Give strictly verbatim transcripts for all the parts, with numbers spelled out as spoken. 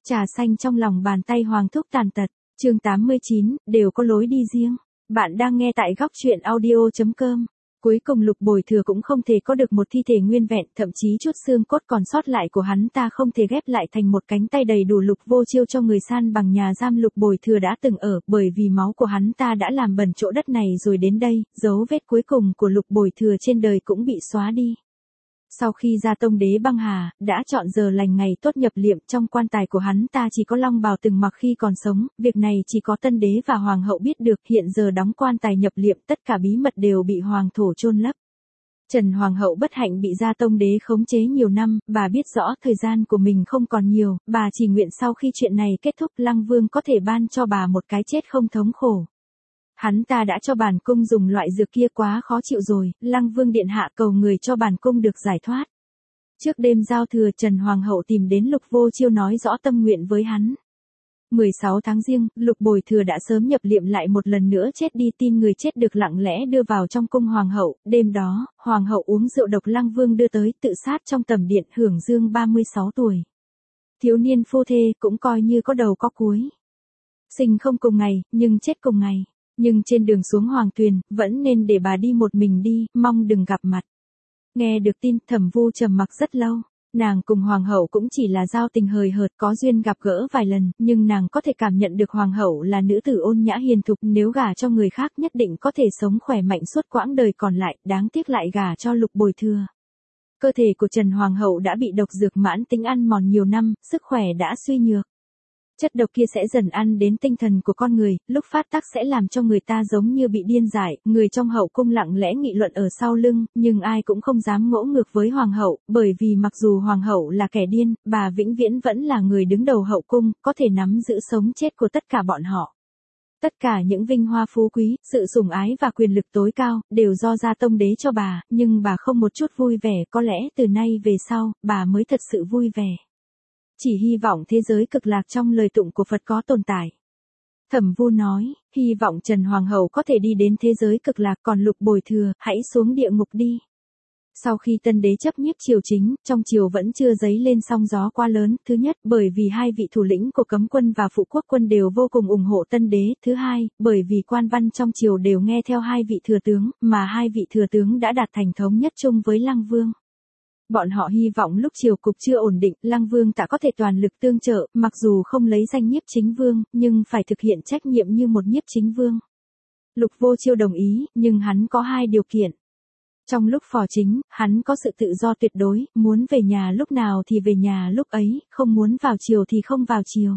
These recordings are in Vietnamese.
Trà xanh trong lòng bàn tay Hoàng thúc tàn tật, chương tám mươi chín, đều có lối đi riêng. Bạn đang nghe tại góc truyện audio chấm com. Cuối cùng Lục Bồi Thừa cũng không thể có được một thi thể nguyên vẹn, thậm chí chút xương cốt còn sót lại của hắn ta không thể ghép lại thành một cánh tay đầy đủ Lục Vô Chiêu cho người san bằng nhà giam Lục Bồi Thừa đã từng ở, bởi vì máu của hắn ta đã làm bẩn chỗ đất này rồi đến đây, dấu vết cuối cùng của Lục Bồi Thừa trên đời cũng bị xóa đi. Sau khi ra tông đế băng hà, đã chọn giờ lành ngày tốt nhập liệm, trong quan tài của hắn ta chỉ có long bào từng mặc khi còn sống, việc này chỉ có tân đế và hoàng hậu biết được, hiện giờ đóng quan tài nhập liệm, tất cả bí mật đều bị hoàng thổ chôn lấp. Trần hoàng hậu bất hạnh bị gia tông đế khống chế nhiều năm, bà biết rõ thời gian của mình không còn nhiều, bà chỉ nguyện sau khi chuyện này kết thúc Lăng Vương có thể ban cho bà một cái chết không thống khổ. Hắn ta đã cho bản cung dùng loại dược kia quá khó chịu rồi, Lăng Vương điện hạ cầu người cho bản cung được giải thoát. Trước đêm giao thừa Trần Hoàng hậu tìm đến Lục Vô Chiêu nói rõ tâm nguyện với hắn. mười sáu tháng Giêng, Lục Bồi Thừa đã sớm nhập liệm lại một lần nữa chết đi, tin người chết được lặng lẽ đưa vào trong cung Hoàng hậu, đêm đó, Hoàng hậu uống rượu độc Lăng Vương đưa tới tự sát trong tẩm điện hưởng dương ba mươi sáu tuổi. Thiếu niên phu thê cũng coi như có đầu có cuối. Sinh không cùng ngày, nhưng chết cùng ngày. Nhưng trên đường xuống Hoàng Tuyền, vẫn nên để bà đi một mình đi, mong đừng gặp mặt. Nghe được tin, Thẩm Vu trầm mặc rất lâu. Nàng cùng Hoàng hậu cũng chỉ là giao tình hời hợt, có duyên gặp gỡ vài lần, nhưng nàng có thể cảm nhận được Hoàng hậu là nữ tử ôn nhã hiền thục, nếu gả cho người khác nhất định có thể sống khỏe mạnh suốt quãng đời còn lại, đáng tiếc lại gả cho Lục Bồi Thừa. Cơ thể của Trần Hoàng hậu đã bị độc dược mãn tính ăn mòn nhiều năm, sức khỏe đã suy nhược. Chất độc kia sẽ dần ăn đến tinh thần của con người, lúc phát tác sẽ làm cho người ta giống như bị điên dại, người trong hậu cung lặng lẽ nghị luận ở sau lưng, nhưng ai cũng không dám ngỗ ngược với hoàng hậu, bởi vì mặc dù hoàng hậu là kẻ điên, bà vĩnh viễn vẫn là người đứng đầu hậu cung, có thể nắm giữ sống chết của tất cả bọn họ. Tất cả những vinh hoa phú quý, sự sủng ái và quyền lực tối cao, đều do gia tông đế cho bà, nhưng bà không một chút vui vẻ, có lẽ từ nay về sau, bà mới thật sự vui vẻ. Chỉ hy vọng thế giới cực lạc trong lời tụng của Phật có tồn tại. Thẩm Vu nói, hy vọng Trần Hoàng hậu có thể đi đến thế giới cực lạc, còn Lục Bồi Thừa, hãy xuống địa ngục đi. Sau khi tân đế chấp nhiếp triều chính, trong triều vẫn chưa dấy lên sóng gió quá lớn, thứ nhất, bởi vì hai vị thủ lĩnh của cấm quân và phụ quốc quân đều vô cùng ủng hộ tân đế, thứ hai, bởi vì quan văn trong triều đều nghe theo hai vị thừa tướng, mà hai vị thừa tướng đã đạt thành thống nhất chung với Lăng Vương. Bọn họ hy vọng lúc triều cục chưa ổn định, Lăng Vương ta có thể toàn lực tương trợ, mặc dù không lấy danh nhiếp chính vương, nhưng phải thực hiện trách nhiệm như một nhiếp chính vương. Lục Vô Chiêu đồng ý, nhưng hắn có hai điều kiện. Trong lúc phò chính, hắn có sự tự do tuyệt đối, muốn về nhà lúc nào thì về nhà lúc ấy, không muốn vào triều thì không vào triều.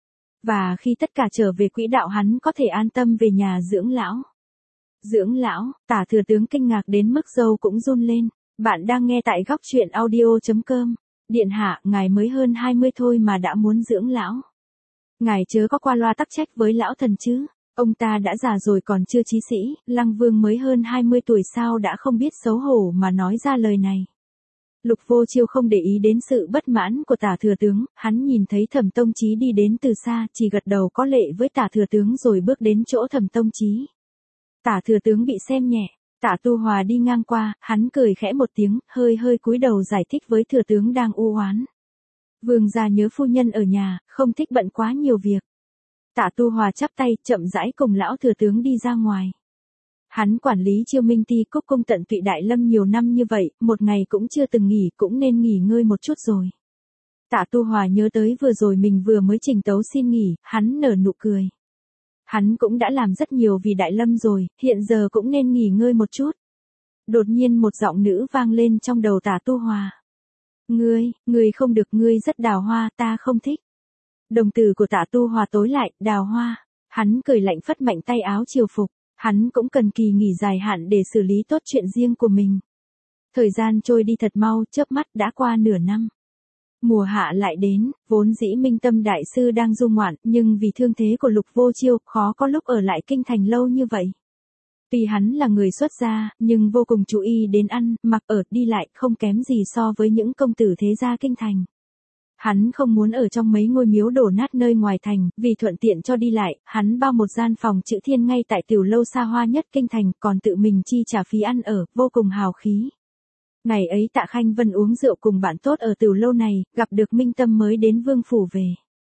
Và khi tất cả trở về quỹ đạo hắn có thể an tâm về nhà dưỡng lão. Dưỡng lão, Tả thừa tướng kinh ngạc đến mức râu cũng run lên. Bạn đang nghe tại góc truyện audio chấm com. Điện hạ, ngài mới hơn hai mươi thôi mà đã muốn dưỡng lão. Ngài chớ có qua loa tắc trách với lão thần chứ. Ông ta đã già rồi còn chưa chí sĩ, Lăng Vương mới hơn hai mươi tuổi sao đã không biết xấu hổ mà nói ra lời này. Lục Vô Chiêu không để ý đến sự bất mãn của Tả thừa tướng, hắn nhìn thấy Thẩm Tông Chí đi đến từ xa, chỉ gật đầu có lệ với Tả thừa tướng rồi bước đến chỗ Thẩm Tông Chí. Tả thừa tướng bị xem nhẹ. Tạ Tu Hòa đi ngang qua, hắn cười khẽ một tiếng, hơi hơi cúi đầu giải thích với thừa tướng đang u oán. Vương gia nhớ phu nhân ở nhà, không thích bận quá nhiều việc. Tạ Tu Hòa chắp tay, chậm rãi cùng lão thừa tướng đi ra ngoài. Hắn quản lý Chiêu Minh Ti Cúc cung tận tụy Đại Lâm nhiều năm như vậy, một ngày cũng chưa từng nghỉ, cũng nên nghỉ ngơi một chút rồi. Tạ Tu Hòa nhớ tới vừa rồi mình vừa mới trình tấu xin nghỉ, hắn nở nụ cười. Hắn cũng đã làm rất nhiều vì Đại Lâm rồi, hiện giờ cũng nên nghỉ ngơi một chút. Đột nhiên một giọng nữ vang lên trong đầu Tả Tu Hòa. Ngươi, ngươi không được, ngươi rất đào hoa, ta không thích. Đồng tử của Tả Tu Hòa tối lại, đào hoa. Hắn cười lạnh phất mạnh tay áo triều phục. Hắn cũng cần kỳ nghỉ dài hạn để xử lý tốt chuyện riêng của mình. Thời gian trôi đi thật mau, chớp mắt đã qua nửa năm. Mùa hạ lại đến, vốn dĩ Minh Tâm đại sư đang du ngoạn, nhưng vì thương thế của Lục Vô Chiêu, khó có lúc ở lại kinh thành lâu như vậy. Tuy hắn là người xuất gia, nhưng vô cùng chú ý đến ăn, mặc ở, đi lại, không kém gì so với những công tử thế gia kinh thành. Hắn không muốn ở trong mấy ngôi miếu đổ nát nơi ngoài thành, vì thuận tiện cho đi lại, hắn bao một gian phòng chữ thiên ngay tại tiểu lâu xa hoa nhất kinh thành, còn tự mình chi trả phí ăn ở, vô cùng hào khí. Ngày ấy Tạ Khanh Vân uống rượu cùng bạn tốt ở tiểu lâu này, gặp được Minh Tâm mới đến vương phủ về.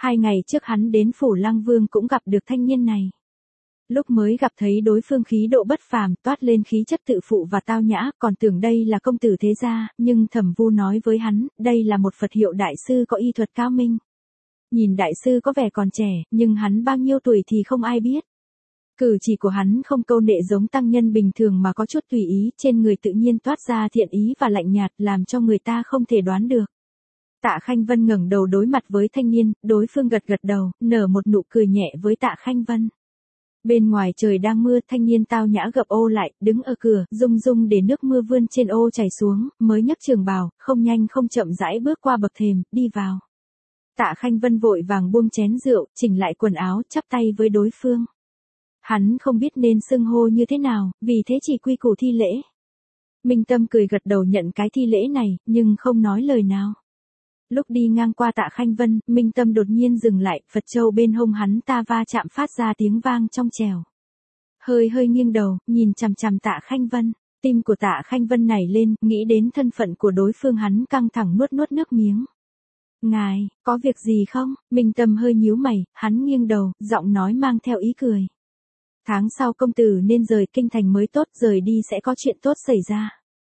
Hai ngày trước hắn đến phủ Lăng Vương cũng gặp được thanh niên này. Lúc mới gặp thấy đối phương khí độ bất phàm, toát lên khí chất tự phụ và tao nhã, còn tưởng đây là công tử thế gia, nhưng Thẩm Vu nói với hắn, đây là một Phật hiệu đại sư có y thuật cao minh. Nhìn đại sư có vẻ còn trẻ, nhưng hắn bao nhiêu tuổi thì không ai biết. Cử chỉ của hắn không câu nệ giống tăng nhân bình thường mà có chút tùy ý, trên người tự nhiên toát ra thiện ý và lạnh nhạt, làm cho người ta không thể đoán được. Tạ Khanh Vân ngẩng đầu đối mặt với thanh niên, đối phương gật gật đầu, nở một nụ cười nhẹ với Tạ Khanh Vân. Bên ngoài trời đang mưa, thanh niên tao nhã gập ô lại, đứng ở cửa, rung rung để nước mưa vươn trên ô chảy xuống, mới nhấc trường bào, không nhanh không chậm rãi bước qua bậc thềm, đi vào. Tạ Khanh Vân vội vàng buông chén rượu, chỉnh lại quần áo, chắp tay với đối phương. Hắn không biết nên xưng hô như thế nào, vì thế chỉ quy củ thi lễ. Minh Tâm cười gật đầu nhận cái thi lễ này, nhưng không nói lời nào. Lúc đi ngang qua Tạ Khanh Vân, Minh Tâm đột nhiên dừng lại, Phật châu bên hông hắn ta va chạm phát ra tiếng vang trong trẻo. Hơi hơi nghiêng đầu, nhìn chằm chằm Tạ Khanh Vân, tim của Tạ Khanh Vân nảy lên, nghĩ đến thân phận của đối phương hắn căng thẳng nuốt nuốt nước miếng. Ngài, có việc gì không? Minh Tâm hơi nhíu mày, hắn nghiêng đầu, giọng nói mang theo ý cười. Tháng sau công tử nên rời kinh thành mới tốt, rời đi sẽ có chuyện tốt xảy ra.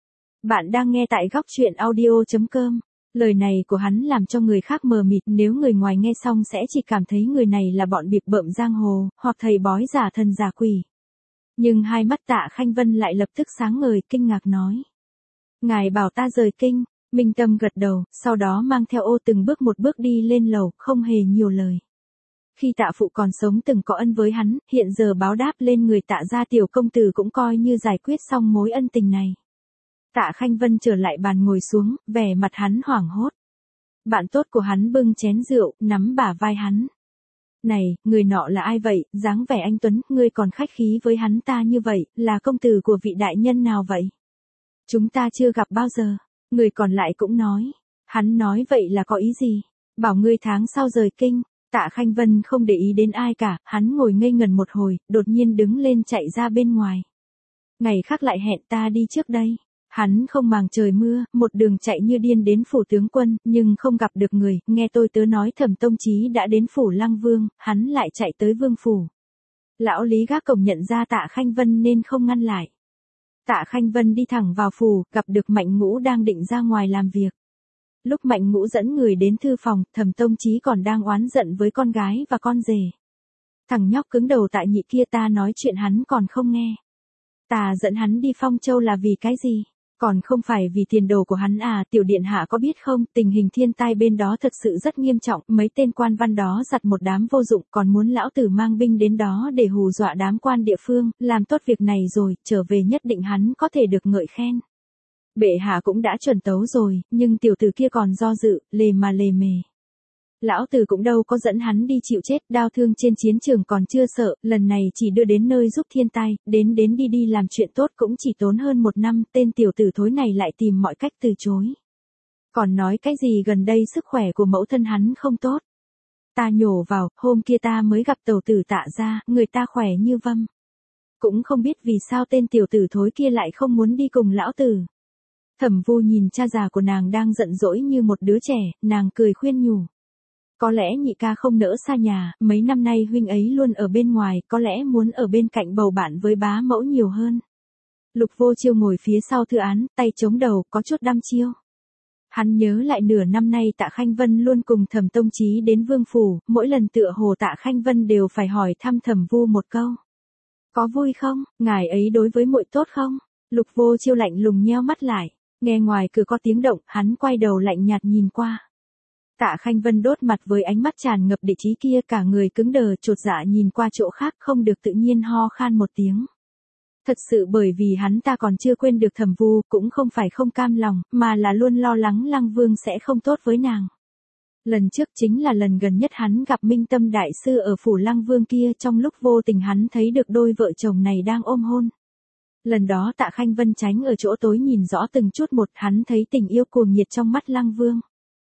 Bạn đang nghe tại góc truyện audio chấm com. Lời này của hắn làm cho người khác mờ mịt, nếu người ngoài nghe xong sẽ chỉ cảm thấy người này là bọn bịp bợm giang hồ, hoặc thầy bói giả thần giả quỷ. Nhưng hai mắt Tạ Khanh Vân lại lập tức sáng ngời, kinh ngạc nói. Ngài bảo ta rời kinh. Minh Tâm gật đầu, sau đó mang theo ô từng bước một bước đi lên lầu, không hề nhiều lời. Khi Tạ phụ còn sống từng có ân với hắn, hiện giờ báo đáp lên người Tạ gia tiểu công tử cũng coi như giải quyết xong mối ân tình này. Tạ Khanh Vân trở lại bàn ngồi xuống, vẻ mặt hắn hoảng hốt. Bạn tốt của hắn bưng chén rượu, nắm bả vai hắn. Này, người nọ là ai vậy, dáng vẻ anh tuấn, ngươi còn khách khí với hắn ta như vậy, là công tử của vị đại nhân nào vậy? Chúng ta chưa gặp bao giờ. Người còn lại cũng nói. Hắn nói vậy là có ý gì? Bảo ngươi tháng sau rời kinh. Tạ Khanh Vân không để ý đến ai cả, hắn ngồi ngây ngẩn một hồi, đột nhiên đứng lên chạy ra bên ngoài. Ngày khác lại hẹn ta đi trước đây. Hắn không màng trời mưa, một đường chạy như điên đến phủ tướng quân, nhưng không gặp được người, nghe tôi tớ nói Thẩm Tông Chí đã đến phủ Lăng Vương, hắn lại chạy tới vương phủ. Lão Lý gác cổng nhận ra Tạ Khanh Vân nên không ngăn lại. Tạ Khanh Vân đi thẳng vào phủ, gặp được Mạnh Ngũ đang định ra ngoài làm việc. Lúc Mạnh Ngũ dẫn người đến thư phòng, Thẩm Tông Chí còn đang oán giận với con gái và con rể. Thằng nhóc cứng đầu Tạ Nhị kia ta nói chuyện hắn còn không nghe. Ta dẫn hắn đi Phong Châu là vì cái gì? Còn không phải vì tiền đồ của hắn à, tiểu điện hạ có biết không, tình hình thiên tai bên đó thật sự rất nghiêm trọng, mấy tên quan văn đó giặt một đám vô dụng, còn muốn lão tử mang binh đến đó để hù dọa đám quan địa phương, làm tốt việc này rồi, trở về nhất định hắn có thể được ngợi khen. Bệ hạ cũng đã chuẩn tấu rồi, nhưng tiểu tử kia còn do dự, lề mà lề mề. Lão tử cũng đâu có dẫn hắn đi chịu chết, đau thương trên chiến trường còn chưa sợ, lần này chỉ đưa đến nơi giúp thiên tai, đến đến đi đi làm chuyện tốt cũng chỉ tốn hơn một năm, tên tiểu tử thối này lại tìm mọi cách từ chối. Còn nói cái gì gần đây sức khỏe của mẫu thân hắn không tốt. Ta nhổ vào, hôm kia ta mới gặp tẩu tử Tạ gia, người ta khỏe như vâm. Cũng không biết vì sao tên tiểu tử thối kia lại không muốn đi cùng lão tử. Thẩm Vu nhìn cha già của nàng đang giận dỗi như một đứa trẻ, nàng cười khuyên nhủ. Có lẽ nhị ca không nỡ xa nhà, mấy năm nay huynh ấy luôn ở bên ngoài, có lẽ muốn ở bên cạnh bầu bạn với bá mẫu nhiều hơn. Lục Vô Chiêu ngồi phía sau thư án, tay chống đầu, có chút đăm chiêu. Hắn nhớ lại nửa năm nay Tạ Khanh Vân luôn cùng Thẩm Tông Chí đến vương phủ, mỗi lần tựa hồ Tạ Khanh Vân đều phải hỏi thăm Thẩm Vu một câu. Có vui không, ngài ấy đối với muội tốt không? Lục Vô Chiêu lạnh lùng nheo mắt lại, nghe ngoài cửa có tiếng động, hắn quay đầu lạnh nhạt nhìn qua. Tạ Khanh Vân đốt mặt với ánh mắt tràn ngập địch ý kia, cả người cứng đờ chột dạ nhìn qua chỗ khác, không được tự nhiên ho khan một tiếng. Thật sự bởi vì hắn ta còn chưa quên được Thẩm Vu, cũng không phải không cam lòng, mà là luôn lo lắng Lăng Vương sẽ không tốt với nàng. Lần trước chính là lần gần nhất hắn gặp Minh Tâm đại sư ở phủ Lăng Vương kia, trong lúc vô tình hắn thấy được đôi vợ chồng này đang ôm hôn. Lần đó Tạ Khanh Vân tránh ở chỗ tối nhìn rõ từng chút một, hắn thấy tình yêu cuồng nhiệt trong mắt Lăng Vương.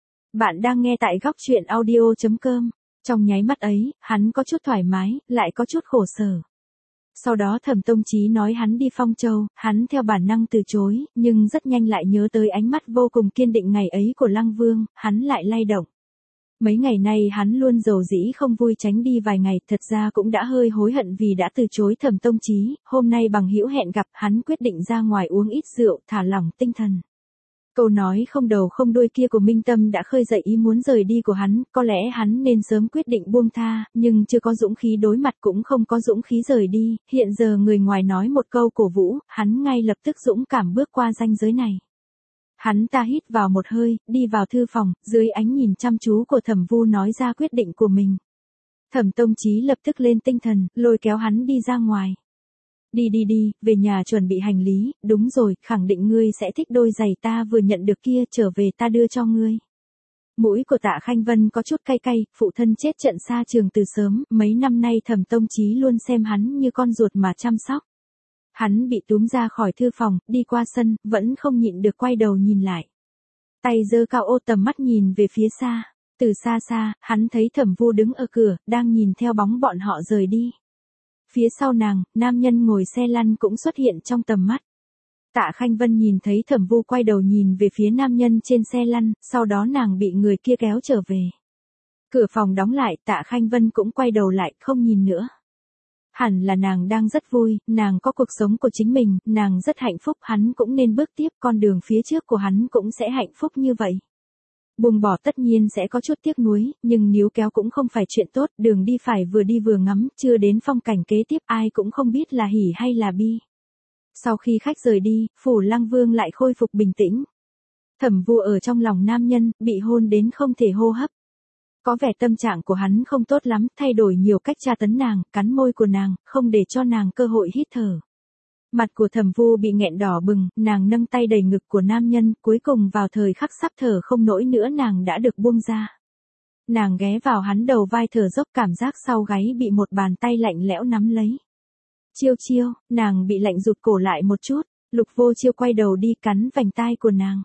Bạn đang nghe tại góc truyện audio chấm com. Trong nháy mắt ấy, hắn có chút thoải mái, lại có chút khổ sở. Sau đó Thẩm Tông Chí nói hắn đi Phong Châu, hắn theo bản năng từ chối, nhưng rất nhanh lại nhớ tới ánh mắt vô cùng kiên định ngày ấy của Lăng Vương, hắn lại lay động. Mấy ngày nay hắn luôn dầu dĩ không vui tránh đi vài ngày, thật ra cũng đã hơi hối hận vì đã từ chối Thẩm Tông Chí, hôm nay bằng hữu hẹn gặp, hắn quyết định ra ngoài uống ít rượu, thả lỏng tinh thần. Câu nói không đầu không đuôi kia của Minh Tâm đã khơi dậy ý muốn rời đi của hắn, có lẽ hắn nên sớm quyết định buông tha, nhưng chưa có dũng khí đối mặt cũng không có dũng khí rời đi, hiện giờ người ngoài nói một câu cổ vũ, hắn ngay lập tức dũng cảm bước qua ranh giới này. Hắn ta hít vào một hơi, đi vào thư phòng, dưới ánh nhìn chăm chú của Thẩm Vu nói ra quyết định của mình. Thẩm Tông Chí lập tức lên tinh thần, lôi kéo hắn đi ra ngoài. Đi đi đi, về nhà chuẩn bị hành lý, đúng rồi, khẳng định ngươi sẽ thích đôi giày ta vừa nhận được kia, trở về ta đưa cho ngươi. Mũi của Tạ Khanh Vân có chút cay cay, phụ thân chết trận xa trường từ sớm, mấy năm nay Thẩm Tông Chí luôn xem hắn như con ruột mà chăm sóc. Hắn bị túm ra khỏi thư phòng, đi qua sân, vẫn không nhịn được quay đầu nhìn lại. Tay giơ cao ô tầm mắt nhìn về phía xa. Từ xa xa, hắn thấy Thẩm Vu đứng ở cửa, đang nhìn theo bóng bọn họ rời đi. Phía sau nàng, nam nhân ngồi xe lăn cũng xuất hiện trong tầm mắt. Tạ Khanh Vân nhìn thấy Thẩm Vu quay đầu nhìn về phía nam nhân trên xe lăn, sau đó nàng bị người kia kéo trở về. Cửa phòng đóng lại, Tạ Khanh Vân cũng quay đầu lại, không nhìn nữa. Hẳn là nàng đang rất vui, nàng có cuộc sống của chính mình, nàng rất hạnh phúc, hắn cũng nên bước tiếp, con đường phía trước của hắn cũng sẽ hạnh phúc như vậy. Buông bỏ tất nhiên sẽ có chút tiếc nuối, nhưng níu kéo cũng không phải chuyện tốt, đường đi phải vừa đi vừa ngắm, chưa đến phong cảnh kế tiếp ai cũng không biết là hỉ hay là bi. Sau khi khách rời đi, Phủ Lăng Vương lại khôi phục bình tĩnh. Thẩm Vu ở trong lòng nam nhân, bị hôn đến không thể hô hấp. Có vẻ tâm trạng của hắn không tốt lắm, thay đổi nhiều cách tra tấn nàng, cắn môi của nàng, không để cho nàng cơ hội hít thở. Mặt của Thẩm Vu bị nghẹn đỏ bừng, nàng nâng tay đầy ngực của nam nhân, cuối cùng vào thời khắc sắp thở không nổi nữa nàng đã được buông ra. Nàng ghé vào hắn đầu vai thở dốc, cảm giác sau gáy bị một bàn tay lạnh lẽo nắm lấy. Chiêu Chiêu, nàng bị lạnh rụt cổ lại một chút, Lục Vô Chiêu quay đầu đi cắn vành tai của nàng.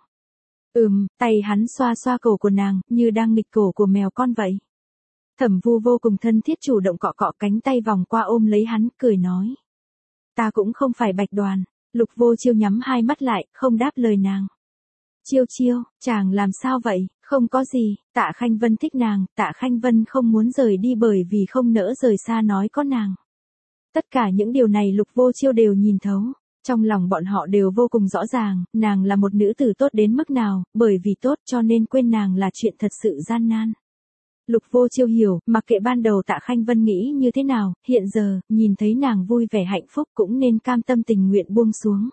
Ừm, tay hắn xoa xoa cổ của nàng, như đang nghịch cổ của mèo con vậy. Thẩm Vu vô cùng thân thiết chủ động cọ cọ cánh tay vòng qua ôm lấy hắn, cười nói. Ta cũng không phải Bạch Đoàn. Lục Vô Chiêu nhắm hai mắt lại, không đáp lời nàng. Chiêu Chiêu, chàng làm sao vậy? Không có gì, Tạ Khanh Vân thích nàng, Tạ Khanh Vân không muốn rời đi bởi vì không nỡ rời xa nói có nàng. Tất cả những điều này Lục Vô Chiêu đều nhìn thấu. Trong lòng bọn họ đều vô cùng rõ ràng, nàng là một nữ tử tốt đến mức nào, bởi vì tốt cho nên quên nàng là chuyện thật sự gian nan. Lục Vô Chiêu hiểu, mặc kệ ban đầu Tạ Khanh Vân nghĩ như thế nào, hiện giờ, nhìn thấy nàng vui vẻ hạnh phúc cũng nên cam tâm tình nguyện buông xuống.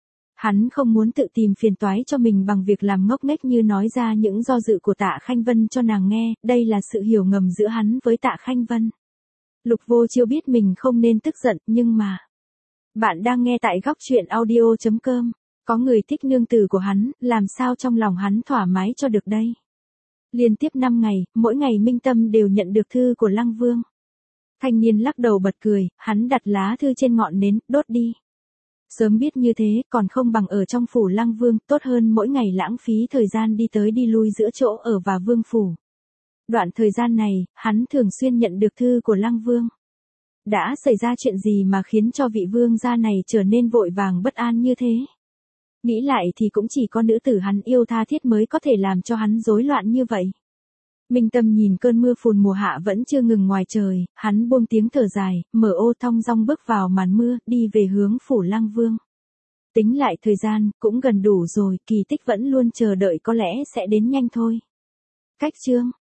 Hắn không muốn tự tìm phiền toái cho mình bằng việc làm ngốc nghếch như nói ra những do dự của Tạ Khanh Vân cho nàng nghe, đây là sự hiểu ngầm giữa hắn với Tạ Khanh Vân. Lục Vô Chiêu biết mình không nên tức giận, nhưng mà... Bạn đang nghe tại góc truyện audio chấm com. Có người thích nương tử của hắn, làm sao trong lòng hắn thoải mái cho được đây? Liên tiếp năm ngày, mỗi ngày Minh Tâm đều nhận được thư của Lăng Vương. Thanh niên lắc đầu bật cười, hắn đặt lá thư trên ngọn nến, đốt đi. Sớm biết như thế, còn không bằng ở trong phủ Lăng Vương, tốt hơn mỗi ngày lãng phí thời gian đi tới đi lui giữa chỗ ở và vương phủ. Đoạn thời gian này, hắn thường xuyên nhận được thư của Lăng Vương. Đã xảy ra chuyện gì mà khiến cho vị vương gia này trở nên vội vàng bất an như thế? Nghĩ lại thì cũng chỉ có nữ tử hắn yêu tha thiết mới có thể làm cho hắn rối loạn như vậy. Minh Tâm nhìn cơn mưa phùn mùa hạ vẫn chưa ngừng ngoài trời, hắn buông tiếng thở dài, mở ô thong dong bước vào màn mưa, đi về hướng phủ Lăng Vương. Tính lại thời gian, cũng gần đủ rồi, kỳ tích vẫn luôn chờ đợi có lẽ sẽ đến nhanh thôi. Cách chương